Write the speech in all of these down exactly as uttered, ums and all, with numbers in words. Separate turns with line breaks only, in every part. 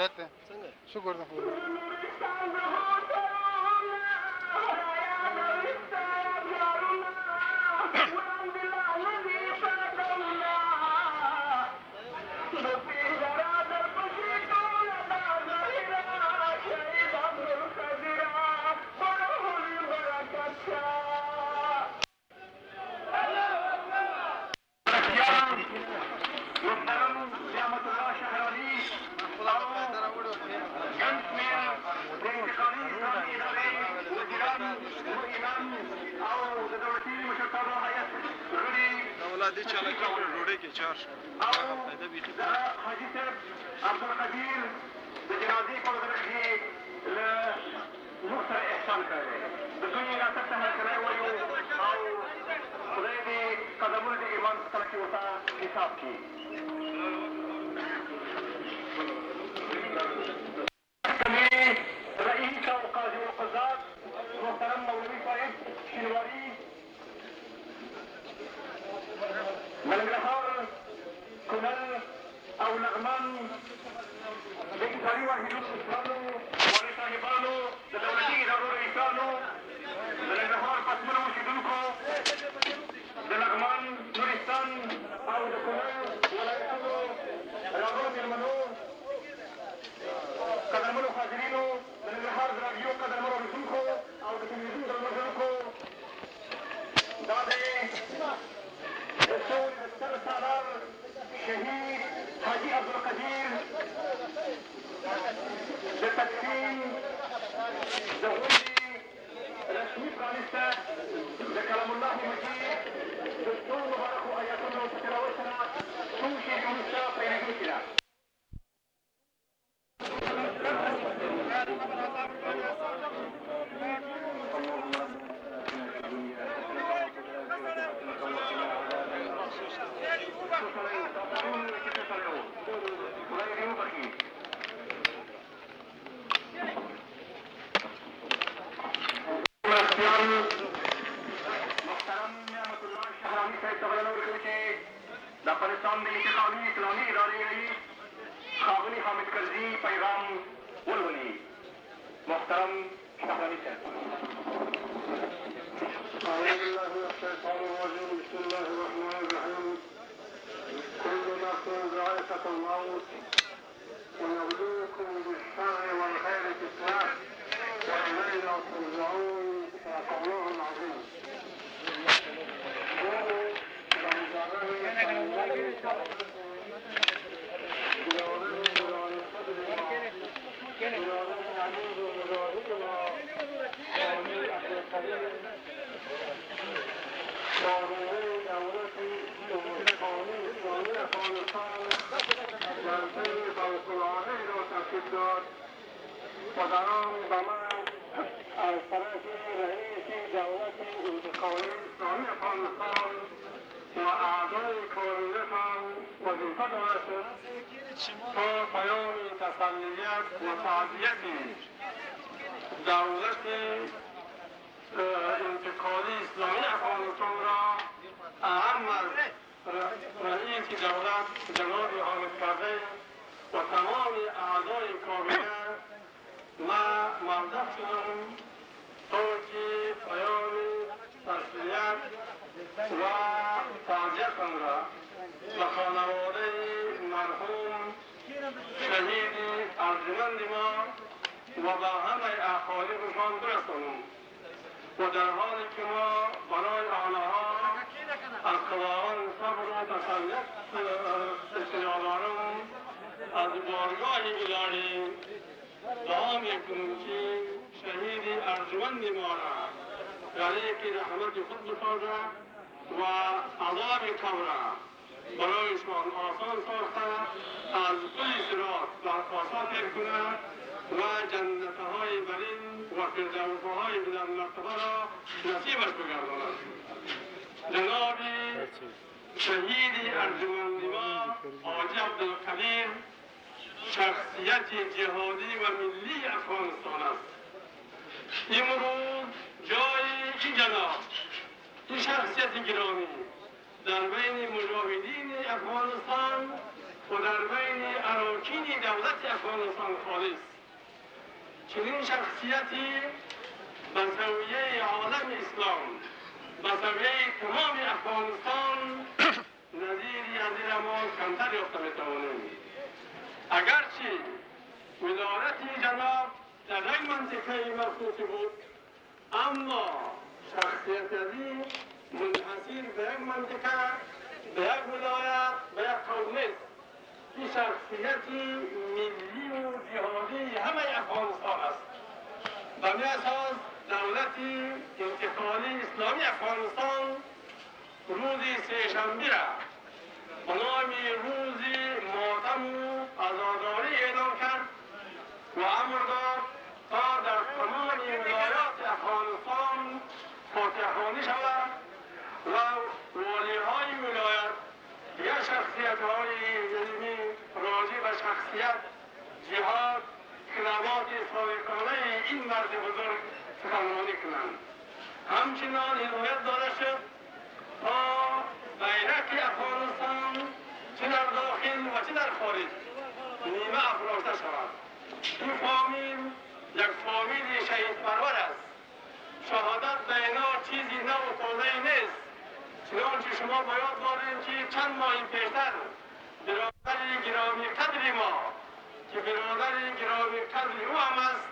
خیرت ده شکر ده خوبی
دې چاله کړه ډوډۍ کې چار شو هغه پیدا بیخي
حاجي صاحب عبدالقدیر د جنازې په ورځ کې له موږ سره احسان کړی د دوی ریاست ته هرکلی وایو او خدای دې قدمونه د ایمان په سره کې ورته حساب کړي رئیس او قاضي القضات محترم مولوي صاحب شینواري ملنګرهار کونړ او لغمان د اداري واحدونو مشرانو والي صاحبانو د دولتي ادارو رئیسانو د ننګرهار پسمنو اوسېدونکو د لغمان نورستان او د کونړ ولایتونو راغلو مېلمنو قدرمنو حاضرینو د ننګرهار د راډیو قدرمنو اورېدونکو او د تلویزیون درلودونکو دا دی د سولې د ستر سالار شهید حاجي عبدالقدیر د تدفین د غونډې رسمي پرانیسته د کلام الله مجید د څو مبارکو ایاتونو په تلاوت سره څو شېبې وروسته پیلېدونکې ده محترم نعمت الله شهرانی صاحب ته بلنه ورکوي چې د افغانستان د انتقالي اسلامي ادارې رئیس ښاغلي حامد کرزي پیغام ولولي محترم شهرانی صاحب
أعوذ بالله من الشيطان الرجيم بسم الله الرحمن الرحيم كل نفس ذائقة الموت ونبلوكم بالشر والخير فتنة وإلينا ترجعون صدق الله العظيم و در آن به من از طرف رئیس دولت انتقالی اسلامی افغانستان و اعضای کابینه‌تان وظیفه دارد تا پیام تسلیت و تعزیت دولت انتقالی اسلامی افغانستان را اهم از رئیس دولت جناب حامد کرزی و تمام اعضای کابینه ما ممدح شدم تا که پیام تسلیت و تعزیتم را به خانواده مرحوم شهید ارجمند ما و به همه اقاربشان برسانم و در حالی که ما برای آنها از خداوند صبر و تسلیت اطلاع دارم از بارگاه الهی دعا میکنم که شهید ارجمند ما را یعنی که رحمت خود بسازد و عذاب قبر برایشان آسان ساخته از پل صراط برخواست کند و جنتهای برین و فردوسهای بلند مرتبه را نصیبش بگرداند. جناب شهید ارجمند ما حاجی عبدالقدیر شخصیت جهادی و ملی افغانستان است. امروز جای این جناب این شخصیت گرامی در بین مجاهدین افغانستان و در بین اراکین دولت افغانستان خالص. چنین شخصیتی به زاویه عالم اسلام، به زاویه تمام افغانستان نظیری از این ما کمتر یافته میتوانیم. اگرچه ولایت جناب در یک منطقه مخصوص بود، اما شخصیت ازی منحصر به یک منطقه، به یک ولایت، به یک قوم نیست. این شخصیت ملی و جهادی همه افغانستان است. به می اساس دولت انتقالی اسلامی افغانستان روز سه‌شنبه را به نام روز ماتم و عزاداری اعلام کرد و امر داد تا در تمام ولایات افغانستان فاتحخوانی شود و والیهای ولایت یا شخصیت‌های علمی راجع به شخصیت، جهاد، کلمات صادقانه این مرد بزرگ سخنرانی کنند. همچنان هدایت داده شد تا بیرق افغانستان چه در داخل و چه در خارج نیمه افراشته شود. این فامیل یک فامیل شهید پرور است. شهادت به اینا چیزی نو و تازه‌ای نیست. چنانچه شما باید دارید که چند ماه پیشتر برادر گرامی قدر ما که برادر گرامی قدر او هم است،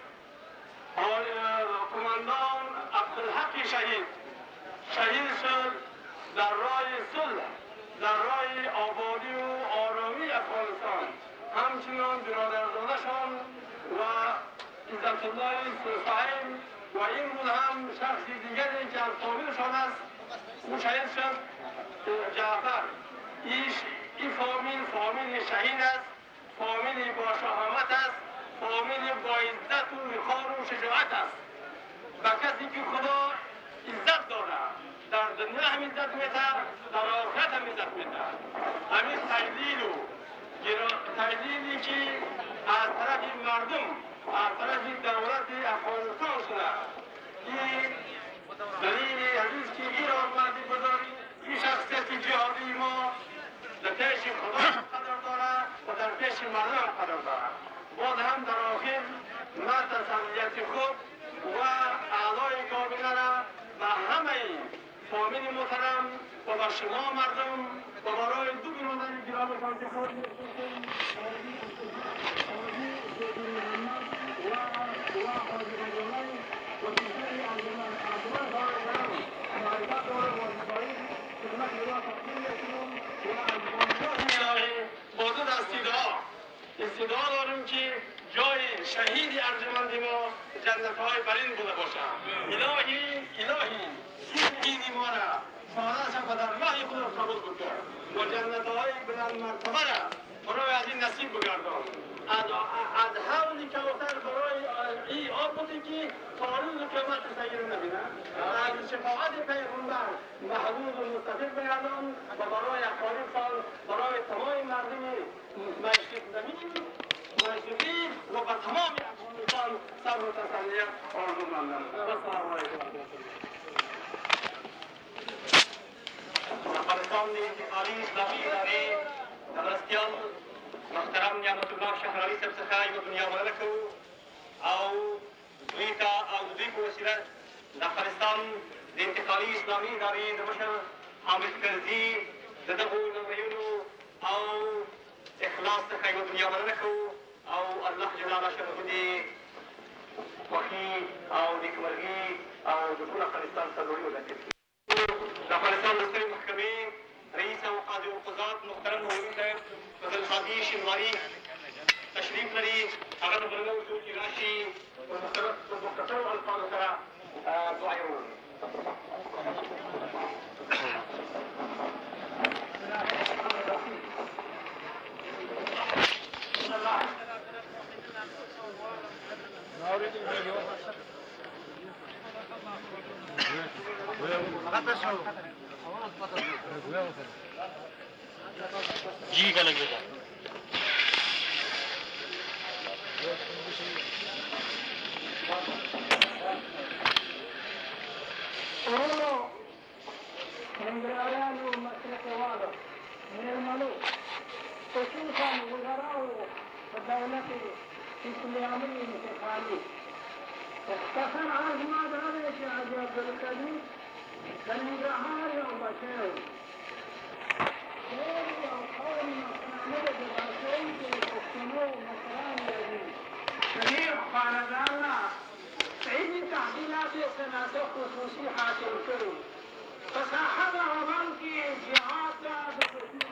قماندان عبدالحق شهید شهید شد در راه صلح، در راه آبادی و آرامی افغانستان. همچنان برادرزاده‌شان و عزت الله صاحب و این بود هم شخص دیگری که از فامیلشان است، او شهید شد جعفر. این فامیل فامیل شهید است، فامیل با شهامت است، فامیل با عزت و وقار و شجاعت است. و کسی که خدا عزت داره در دنیا هم عزت میده، در آخرت هم عزت میده. همین تجلیل و تجلیلی که از طرف مردم، از طرف دولت افغانستان شده، این دلیل عزیز که این آمد بزرگ، این شخصیت جهادی ما در پیش خدا قدر داره و در پیش مردم قدر داره. باز هم در آخر من تسلیت خود و اعضای کابینه را به همه فامیل محترم و به شما مردم و برای دو برادر گرامیشان که خود می‌کنید با دو دستی دعا استدعا داریم که جای شهید ارجمند ما جنت‌های برین بوده باشد. الهی الهی این ما را شهادتش و در راه خود قبول بکن و جنت‌های بلند مرتبه را برای از این نصیب بگردان. از حولی کوثر برای این آب بودی که تاریخ قیامت سیر نبینه. از شفاعت پیغمبر محبوب و متفق بگردان و برای اقارب سال برای تمام مردم مشرق زمین مشرقی و به تمام افغانستان صبر و تسلیت آرزو مندم. السلام علیکم. افغانستان انتقالی اسلامی ادارې د مرستیال محترم نعمت الله شهرالي صاحب څخه یوه دنیا مننه کوو او دوی ته او د دوی په وسیله د افغانستان د انتقالي اسلامي ادارې د مشر حامد کرزي د دغو لومړیونو او اخلاص څخه یوه دنیا مننه کوو او الله جل وعلا شرفو دې خوښي او نیکمرغي او د ټول افغانستان سرلوړي ونصیب کړي. د افغانستان د سترې محکمې رئیس او قاضي القضات محترم مولوي صاحب فضل قاضي شینواري تشریف لري. هغه د بلنه وشو چې راشي په مختصرو الفاظو سره دعا یې ووایي.
जी का लग रहा
من الأعلام مسلك واضح من الملوك خصوصا آخر عرض ما داره چې حاجي عبدالقدیر د ننګرهار یو بچی و ډېر یو قوم مقنامه ده د بچی چې د پښتنو مشران لري د دې خاندان نه علمي تحصیلات یې صنعت خصوصي حاصل کړي په ساحه د عمل کې جهاد ته د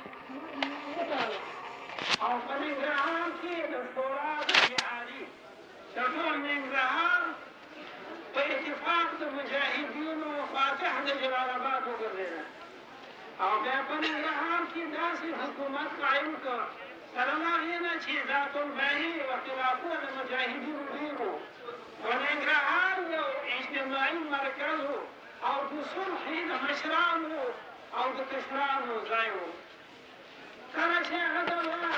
او په ننګرهار کې د شورا د جهادي د ټول ننګرهار په اتفاق د مجاهدینو فاتح د جلال آباد وګرځېده او بیا په ننګرهار کې داسې حکومت قایم کړ سره له هغې نه چې ذات البیني اختلافونه د مجاهدینو ډېر وو په ننګرهار یو اجتماعي مرکز و او د صلحې د مشرانو او د کشرانو ځای و کله چې هغه دوره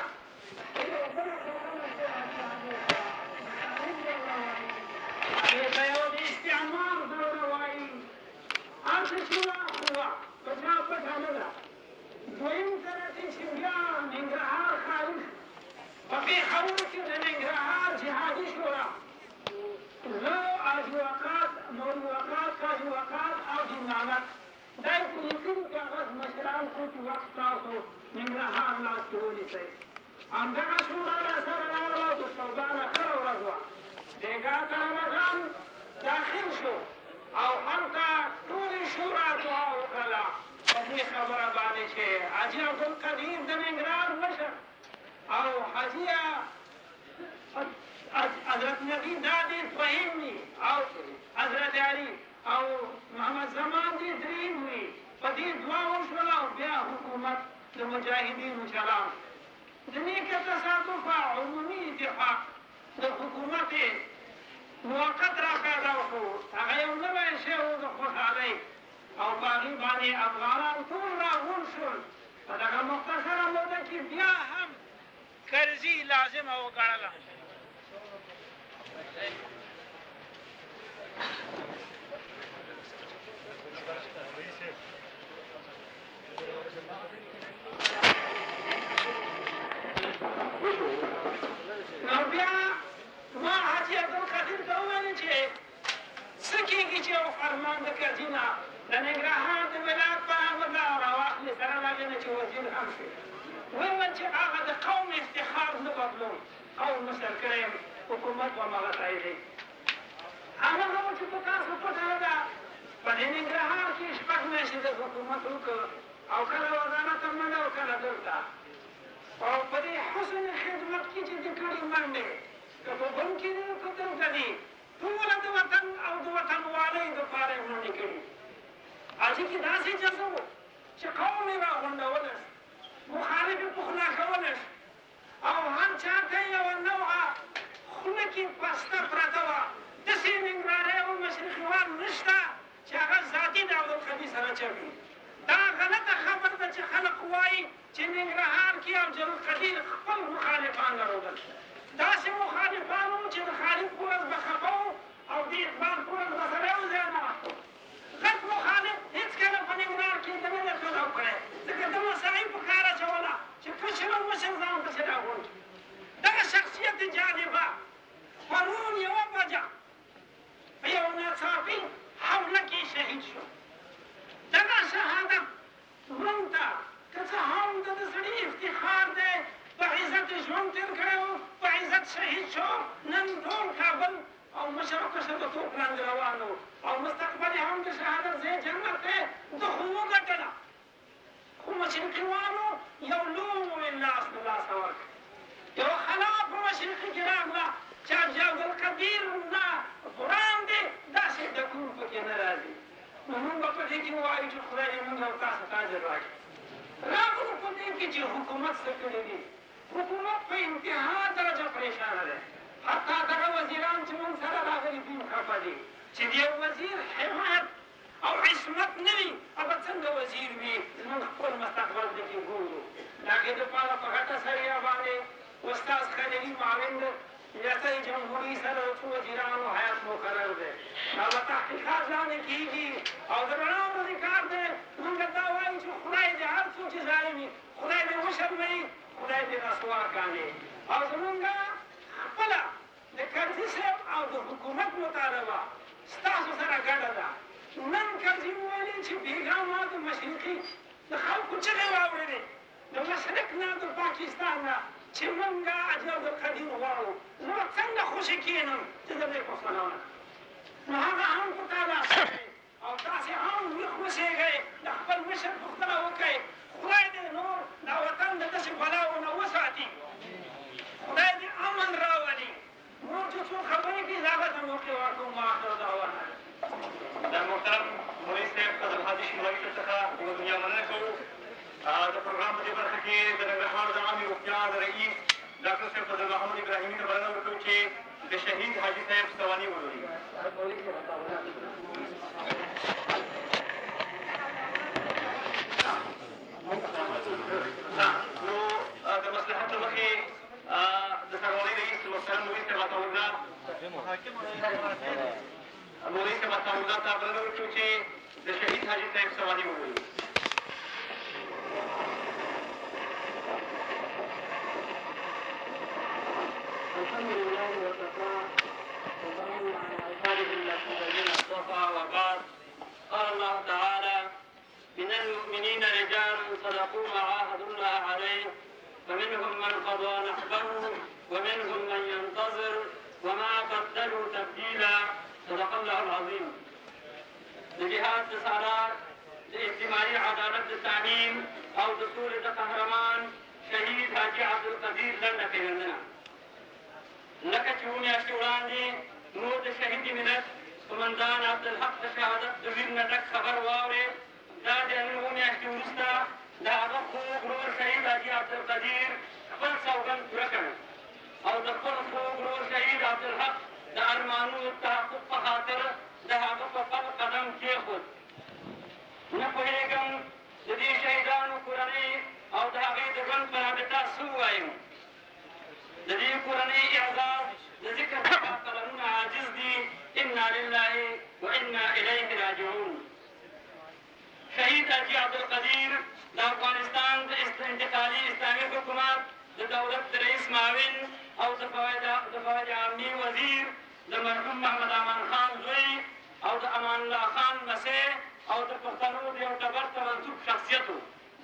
هغې ته یو د استعمار دوره وایي هلته چې واخ وه په چا پټه نه ده دویم طرف چې بیا ننګرهار ښاري په پېښور کې د ننګرهار جهادي شورا زه حاجي وقاص مولوي وقاص حاجي وقاص او جنانت دا یې په لیکلي کاغذ مشران شو چې وخت تاسو ننګرهار لاس کې ونیسئ همدغه شورا راسره راغله د سودانه ښه ورځ وه بېګا طالبان داخل شو او هلته ټولې شورا دعا وکړله په دې خبره باندې چې حاجي عبدالقدیر د ننګرهار مشر او حاجي حضرت نبی دا ډېر فهیم وي او حضرت علي او محمد زمان دې دریم وي په دې دوه وشوله او بیا حکومت د مجاهدینو چلان د نیکه تصادف عمومي اتفاق د حکومت موقت را پیدا وشو هغه یو نوی شی و د خوشحالۍ او په هغې باندې افغانان ټول راغونډ شول په دغه مختصره موده کې بیا هم کرزي لازمه وګڼله نو بیا ما حاجي عبدالقدیر ته وویل چې څه کېږي چې یو فرمان د کرزي نه د ننګرهار د ولایت په هغه راواخلي سره له هغې نه چې وزیر هم شي ویې ویل چې هغه د قوم افتخار نه بدلون قوم مشر کړی یم حکومت به مغه تاییدوي هغه هم چې په تاسو پټه نه ده په دې ننګرهار کې شپږ میاشتې د حکومت وکړ او کله وزارت هم منډه او کله دلته او په دې حسن خدمت کې چې د کړي منډې که په بم کې دي که دلته دي ټوله د وطن او د وطنوالۍ دپاره یې منډې کړي حاجي کې داسې جذب و چې قوم یې راغونډولی مخالف یې پخلا کولی او هر چا ته یوه نوعه خوله کې پسته پرته وه داسې ننګرهاری او مشرقیوال نشته چې هغه ذاتي د عبدالقدیر سره چوي دا غلطه خبر ده چې خلق وایي چې ننګرهار کې عبدالقدیر خپل مخالفان درلودل داسې مخالفان وو چې د خالد په ورځ به خفه وو او د اقبال په ورځ به سره یو ځای ناست غټ مخالف هېڅکله په ننګرهار کې ده نه دی کلو کړی ځکه ده مساعي په کار اچوله چې کشر او مشر ځان پسې راغونډ دغه شخصیت جالبه پرون یوه بجه په یو ناڅاپي حمله کې شهید شو دغه شهادت ژوند ته که څه هم د ده سړي افتخار دی په عزت ژوند تېر کړی و په عزت شهید شو نن ټول کابل او مشر او کشر د توپ لاندې روان و او مستقبل یې هم د شهادت ځای جنت دی ده خو وګټله خو مشرقیوالو یو لوی لاس له لاسه ورکړ یوه خلا په مشرقي کې راغله چې حاجي عبدالقدیر نه قرآن دی داسې ډکور پکې نه راځي نو موږ به په دې کې ووایو چې خدای دې موږ او تاسو ته اجر راکړي راغلو په دې کې چې حکومت څه کړي دي حکومت په انتها درجه پریشانه دی حتی دغه وزیران چې موږ سره راغلي دي خفه دي چې د یو وزیر حمایت او عصمت نه وي هغه څنګه وزیر وي زموږ خپل مستقبل دې کې ګورو د هغې دپاره په غټه سریه باندې استاد خلیلي معاون دی ریاست جمهوري سره څو وزیرانو هیات مقرر دی دا به تحقیقات لاندې کېږي او د رڼا ورځې کار دی موږ دا وایو چې خدای دې هر څوک چې ظالم وي خدای دې وشرموي خدای دې رسوا کاندې او زمونږ خپله د کرزي صاحب او د حکومت مطالبه
ستاسو سره ګډه ده. نن کرزي وویلې چې بېګا ما د مشرقي د خلکو چغې واورېدې د مشرق نه د پاکستان نه چې موږ حاجي عبدالقدیر غواړو. زه به څنګه خوشې کښېنم چې د دې پوښتنه ونه نو هغه هم په تا لاس کوي او تاسې هم ویښ اوسېږئ د خپل مشر پوښتنه وکړئ. خدای دې نور دا وطن د داسې بلاو نه وساتي. خدای دې امن راولي. نور چې څوک خبرې کوي د هغه ته موقع ورکوم. واخر دعوانا
د محترم مولوي صاحب فضل حاجي شینواري څخه د دنیا مننه کوو. د پروګرام په دې برخه کې د ننګرهار د عامې روغتیا د رئیس ډاکټر صاحب فضل محمد ابراهیمي ته بلنه ورکوو چې د شهید حاجي صاحب ستواني ولولي. نو د مصلحت له مخې د سرمالۍ رئیس محترم مولوي صاحب عطاالله مولوي صاحب عطاالله ته بلنه ورکوو چې د شهید حاجي صاحب ستواني ولولي.
الحمد لله وكفى وسلام على عباده الذين اصطفى وبعد. قال الله تعالى: من المؤمنين رجال صدقوا ما عاهدوا الله عليه فمنهم من قضى نحبه ومنهم من ينتظر وما بدلوا تبديلا. صدق الله العظيم. د جهاد د سالار د اجتماعي عدالت د تامین او د سولې د قهرمان شهید حاجي عبدالقدیر لنډه پېژندنه. لکه چې اووه میاشتې وړاندې نور د شهیدي ملت قمندان عبدالحق د شهادت د ویر نه ډک خبر واورېد. دا د نن اووه میاشتې وروسته د هغه خوږ ورور شهید حاجي عبدالقدیر خپل سوګند پوره کړ او د خپل خوږ ورور شهید عبدالحق د ارمانونو تحقق په خاطر د هغه په پل قدم کېښود. نه پوهېږم د دې شهیدانو کورنۍ او د هغې د ژوند په رابطه څه ووایم. د دې کورنۍ اعزاز د ذکر څخه قلمونه عاجز دي. انا لله و انا الیه راجعون. شهید حاجي عبدالقدیر د افغانستان د انتقالي اسلامي حکومت د دولت د رئیس معاون او د فواید عامې وزیر د مرحوم محمد امان خان زوی او د امان الله خان مسیح او د پښتنو د یو ټبر ته منسوب شخصیت و.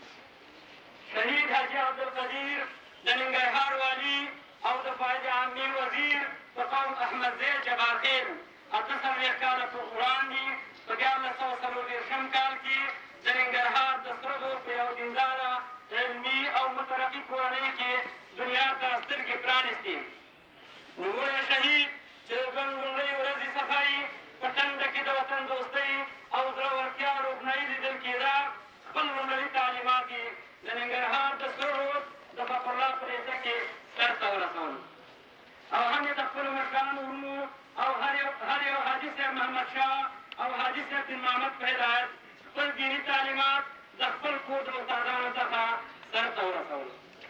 شهید حاجي عبدالقدیر د ننګرهار والي او د فواید عامې وزیر په قوم احمدزی جبارخیل اته څلوېښت کاله په وړاندې په دیارلس سوه څلور دېرشم کال کې د ننګرهار د سره زرو په یو دینداره علمي او مترقي کورنۍ کې دنیا ته سترګې پرانېستې. نوموړی شهید چې د ژوند لومړۍ ورځې څخه یې په ټنډه کې د وطن دوستۍ او زړورتیا روښنایي لیدل کېده. خپل لومړني تعلیمات یې د ننګرهار د سره رود د فقرالله په ریسه کې سرته ورسول او هم یې د خپلو مشرانو وروڼو او هر یو حاجي صاحب محمد شاه او حاجي صاحب دین محمد په هدایت خپل دیني تعلیمات د خپل کور د استادانو څخه سرته ورسول.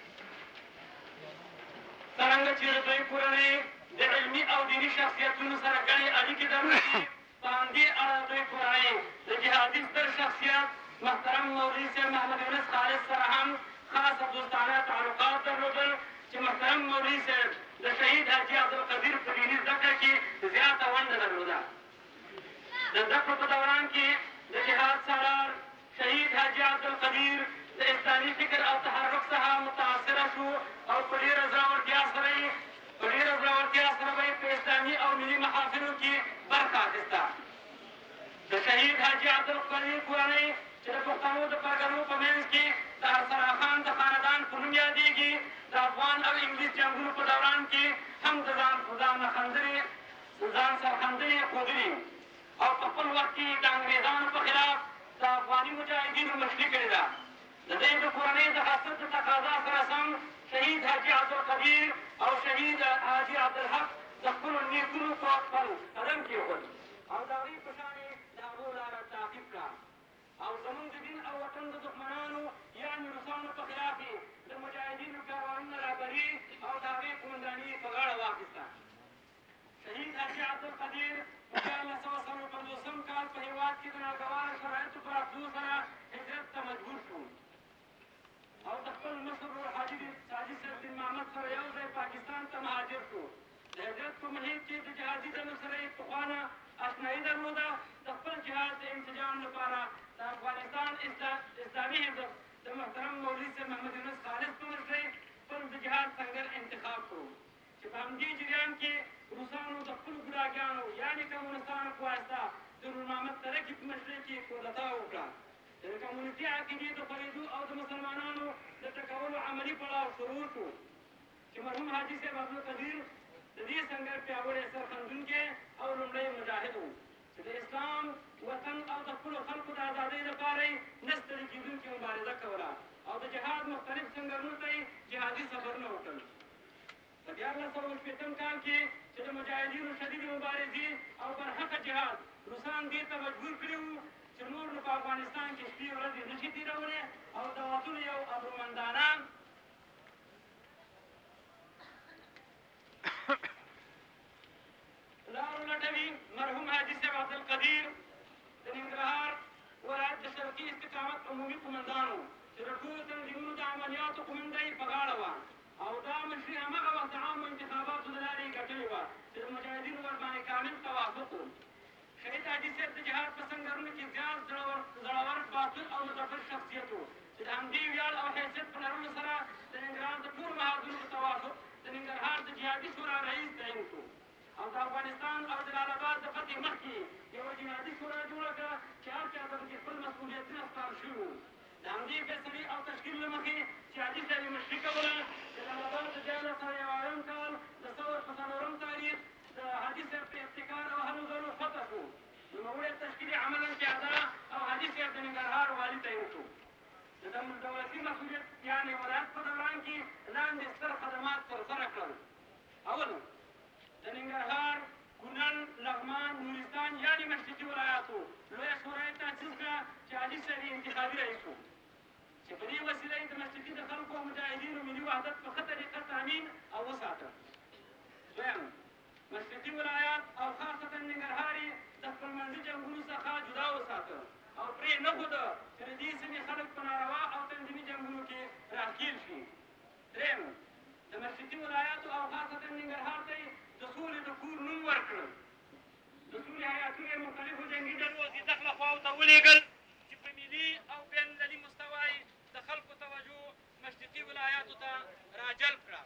څرنګه چې د دوی کورنۍ د علمي او دیني شخصیتونو سره ګڼې اړیکې درلودې، په همدې اړه د دوی کورنۍ د جهادي ستر شخصیت محترم مولوي صاحب محمد یونس خالص سره هم خاص دوستانه تعلقات درلودل چې محترم مولوي صاحب د شهید حاجي عبدالقدیر په دیني زده کړه کې زیاته ونډه درلوده. د زده کړو په دوران کې د جهاد سالار شهید حاجي عبدالقدیر د اسلامي فکر او تحرک څخه متاثره شو او په ډېره زړورتیا سره یې په ډېره زړورتیا سره به یې په اسلامي او ملي محافلو کې برخه اخیسته. د شهید حاجي عبدالقدیر کورنۍ چې د پښتنو د پرګنو په منځ کې د ارسلا خان د خاندان په نوم یادېږي، د افغان او انګلیس جنګونو په دوران کې هم د ځان ځان خندنې ځان سرخندنې ښودلي او په خپل وخت کې د انګریزانو په خلاف د افغاني مجاهدینو مشري کړې ده. د دې د کورنۍ د خاصیت د تقاضا سره سم شهید حاجي عبدالقدیر او شهید حاجي عبدالحق د خپلو نیکونو په خپل قدم کېښود او د هغوی په شان یې د هغو لاره تعقیب کړه او زموږ د دین او وطن د دښمنانو یعنې روسانو په خلاف یې د مجاهدینو کاروانونه رهبري او د هغې قومنداني یې په غاړه واخیسته. شهید حاجي عبدالقدیر په دیارلس سوه څلور پنځوسم کال په هېواد کې د ناګواره شرایطو په راتلو سره هجرت ته مجبور شو او د خپل مشر ورور حاجي حاجي صاحب دین محمد سره یو ځای پاکستان ته مهاجر شو. د هجرت په محیط کې د جهادي ډلو سره یې پخوانه اشنایي ګولاګیانو یعنې کمونستانو په واسطه د نور محمد ترکي په مشرۍ کې کودتا وکړه. د کمونستي عقیدې د خپرېدو او د مسلمانانو د ټکولو عملي پړاو شروع شو چې مرحوم حاجي صاحب عبدالقدیر د دې سنګر پیاوړی سرخندونکی او لومړی مجاهد و چې د اسلام وطن او د خپلو خلکو د ازادۍ لپاره یې نه ستړې کېدونکې مبارزه کوله او د جهاد مختلف سنګرونو ته یې جهادي سفرونه وکړل. په دیارلس سوه شپېتم کال کې چې د مجاهدینو شدیدې مبارزې او برحقه جهاد روسان دې ته مجبور کړي وو چې نور نو په افغانستان کې شپې ورځې نه شي تېرولی او د وطن یو ابرومندانه لارو لټوي. مرحوم حاجي صاحب عبدالقدیر د ننګرهار ولایت د شرقي استقامت عمومي قمندان و چې د ټولو تنظیمونو د عملیاتو قومنده یې په غاړه وه او دا مشري همغه وخت د عامو انتخاباتو د لارې یې ګټلې وه چې د مجاهدینو ورباندې کامل توافق و. شهید حاجي صاحب د جهاد په سنګرونو کې زیات زړور باطل او مدبر شخصیت و چې د همدې ویاړ او حیثیت په لرلو سره د ننګرهار د ټولو محاذونو په توافق د ننګرهار د جهادي شورا رئیس تعین شو او د افغانستان او جلال آباد د فتحې مخکې یوه جهادي شورا جوړه کړه چې هر چا ته پکې خپل مسؤلیتونه سپارل شوي وو. د همدې فیصلې او تشکیل له مخې چې حاجي صاحب یې مشري کوله جلال آباد د دیارلس سوه یو اویایم کال د ثور په څلورم تاریخ د حاجي صاحب په ابتکار او هلو ځلو فتح شو. نوموړی تشکیل یې عملاً پیاده او حاجي صاحب د ننګرهار والي تعین شو. د دولتي مسؤلیت یعنې ولایت په دوران کې لاندې ستر خدمات ترسره کړل. اول د ننګرهار، کونړ، لغمان، نورستان یعنې مشرقي ولایاتو لویه شورا یې تاسیس کړه چې حاجي صاحب یې انتخابي رئیس و چې په دې وسیله یې د مشرقي د خلکو او مجاهدینو ملي وحدت په ښه طریقه تامین او وساته. دویم مشرقي ولایات او خاصتا ننګرهار یې د خپلمنځي جنګونو څخه جدا وساته او پرې نه ښوده چې د دې سیمې خلک په ناروا او تنظیمي جنګونو کې راښکېل شي. درېیم د مشرقي ولایاتو او خاصتا ننګرهار ته یې د سولې د کور نوم ورکړل. د سولې هیاتونه یې مختلفو جنګي ډلو د دخله خواو ته ولېږل چې په ملي او بین المللي مستوا یې د خلکو توجه مشرقي ولایاتو ته راجلب کړه.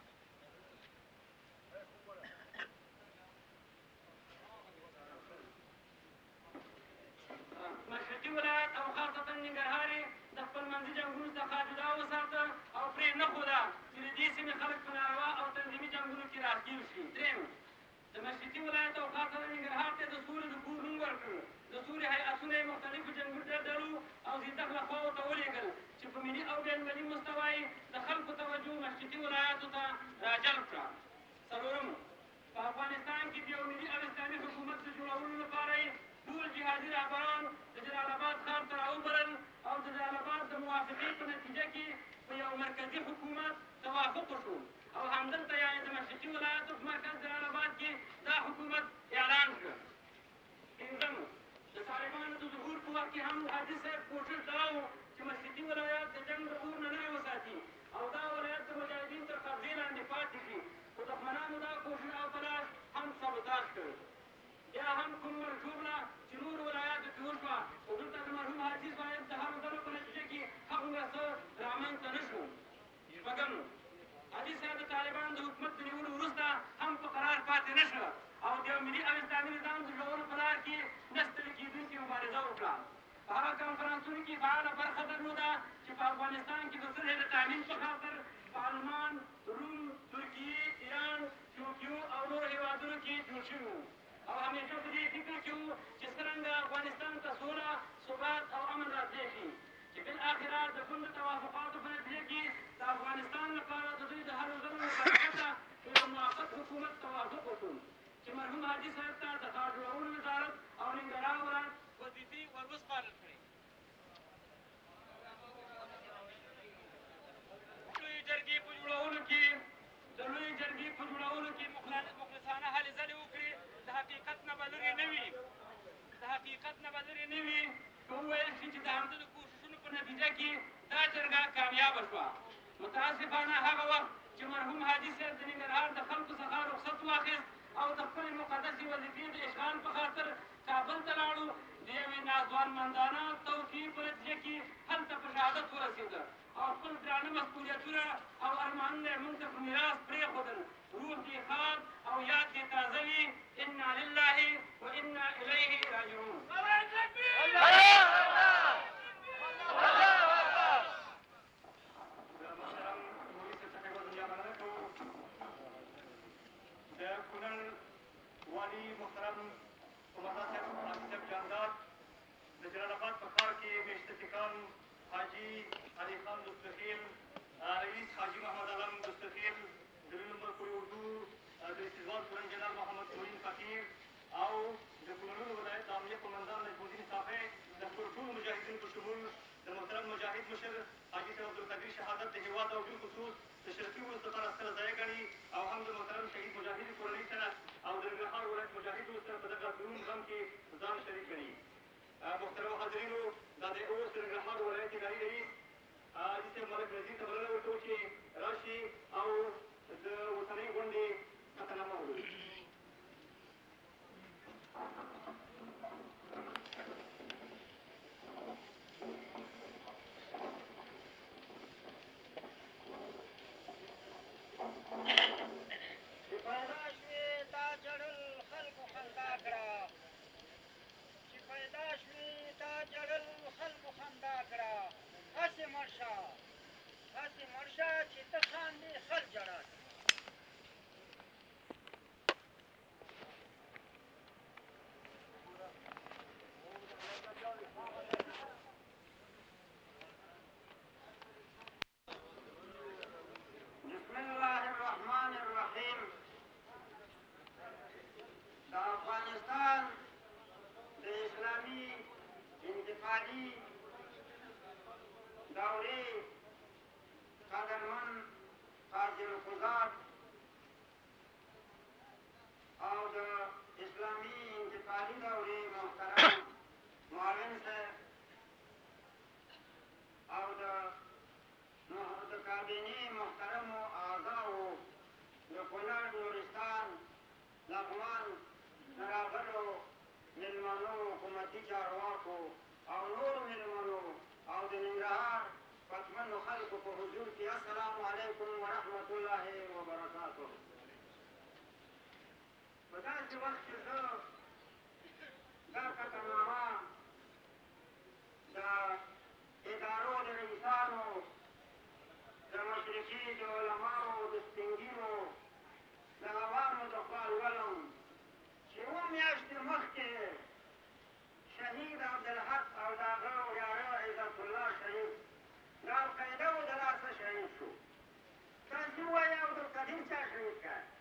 مشرقي ولایت او خاصتا ننګرهار یې د خپلمنځي جنګونو څخه جدا وساته او پرې نه ښوده چې د دې سیمې خلک په ناروا او تنظیمي جنګونو کې راښکېل شي. درېیم د مشرقي ولایت او خاصتا ننګرهار ته د سولې د کور نوم ورکړ. د سولې هیاتونه یې مختلفو جنګي ډلو او زیاتغله خواو ته ولېږل چې په ملي او بین المللي مستوا یې د خلکو توجه مشرقي ولایاتو ته راجلب کړه. څلورم په افغانستان کې د یو ملي او اسلامي حکومت د جوړولو لپاره یې ټول جهادي رهبران د جلال آباد ښار ته راوبلل او د جلال آباد د موافقې په نتیجه کې په یو مرکزي حکومت توافق وشو او همدلته یعنې د مشرقي ولایاتو په مرکز جلال آباد کې دا حکومت اعلان کړه. پنځم د طالبانو د ظهور په وخت کې هم حاجي صاحب کوښښ دا و چې مشرقي ولایات د جنګ د اور نه لرې وساتي او دا ولایت د مجاهدینو تر قبضې لاندې پاتې شي، خو دښمنانو دا کوښښ او تلاش هم سبوتاژ کړ. بیا هم کوم مرجوبله چې نورو ولایاتو کې وشوه خو دلته د مرحوم حاجي صاحب د هرو ډلو په نتیجه کې هغومره څه رامنځته نه شو. شپږم حاجي صاحب د طالبانو د حکومت د نیولو وروسته هم په قرار پاتې نه شوه او د یو ملي او اسلامي نظام د جوړولو په لار کې نه ستړې کېدونکې مبارزه وکړه. په هغه کنفرانسونو کې فعاله برخه درلوده چې په افغانستان کې د صلحې د تامین په خاطر په آلمان، روم، ترکیې، ایران، ټوکیو او نورو هېوادونو کې جوړ شوي وو او همیشه په دې فکر کې وو چې څرنګه افغانستان ته سوله، ثبات او امن راتلی شي چې بالاخره د کوم د توافقاتو په نتیجه کې د افغانستان لپاره د دوی د هرو ځلو مطابقته په یو موقت حکومت توافق وشو چې مرحوم حاجي صاحب ته د ښار جوړولو وزارت او ننګرهار ولایت وظیفې ور وسپارل کړې. لویې جرګې په جوړولو کې د لویې جرګې په جوړولو کې مخلصانه هلې ځلې وکړي. د حقیقت نه به لرې نه وي د حقیقت نه به لرې نه وي که وویل شي چې د همده د کوښښونو په نتیجه کې دا جرګه کامیابه شوه. متاسفانه هغه وخت چې مرحوم حاجي صاحب د ننګرهار د خلکو څخه رخصت واخیست او د خپلې مقدسې وظیفې د اشغال په خاطر کابل ته لاړو، د یوې ناځوانمندانه توطیې په نتیجه کې هلته په شهادت ورسېده او خپل درانه مسؤلیتونه او ارمانونه یې موږ ته په میراث پرېښودل. روح دې ښاد او یاد دې تازه وي. انا لله و انا الیه راجعون.
د کونړ والي محترم عمرالله صاحب حاجي صاحب جانداد، د جلال آباد په ښار کې میشته سیکان حاجي علي خان دستخیل، رئیس حاجي محمد علم دستخیل، د لوی نمبر پورې اردو د استقبال پورن جنرال محمد معین فقیر او د کونړ ولایت د امنیه قومندان نجم الدین صافی، د خپلو ټولو مجاهدینو په شمول د محترم مجاهد مشر حاجي صاحب عبدالقدیر شهادت د هېواد او بالخصوص د شرفي وروسته لپاره سره ځای ګڼي او هم د محترم شهید مجاهد کورنۍ سره او د ننګرهار ولایت مجاهدو سره په دغه دروند غم کې ځان شریک ګڼي. محترمو حاضرینو، دا د اوس د ننګرهار ولایت اداري رئیس حاجي صاحب ملک نذیر ته بلنه ورکوو چې راشي او د اوسنۍ غونډې خطرنامه وګوري. بسم الله الرحمن الرحیم. د افغانستان د اسلامي انتقالي دورې قدرمن قاضي القضات او د اسلامي انتقالي دورې محترم معاون صاحب او د د کابینې محترمو اعضاو د کونړ، نورستان، لغمان نه راغلو مېلمنو، حکومتي چارواکو او نورو مېلمنو او د ننګرهار پتمنو خلکو په حضور کې السلام علیکم ورحمة الله وبرکاتو. په داسې وخت کې زه دا قطعنامه د ادارو د رئیسانو، د مشرقي، د علماو، د سپین ږیرو، د عوامو د خوا لولم چې اووه میاشتې مخکې شهید عبدالحق او د هغه وراره عزت الله شهید د القاعده و د لاسه شهید شو. تاسې ووایئ عبدالقدیر چا شهید کړ؟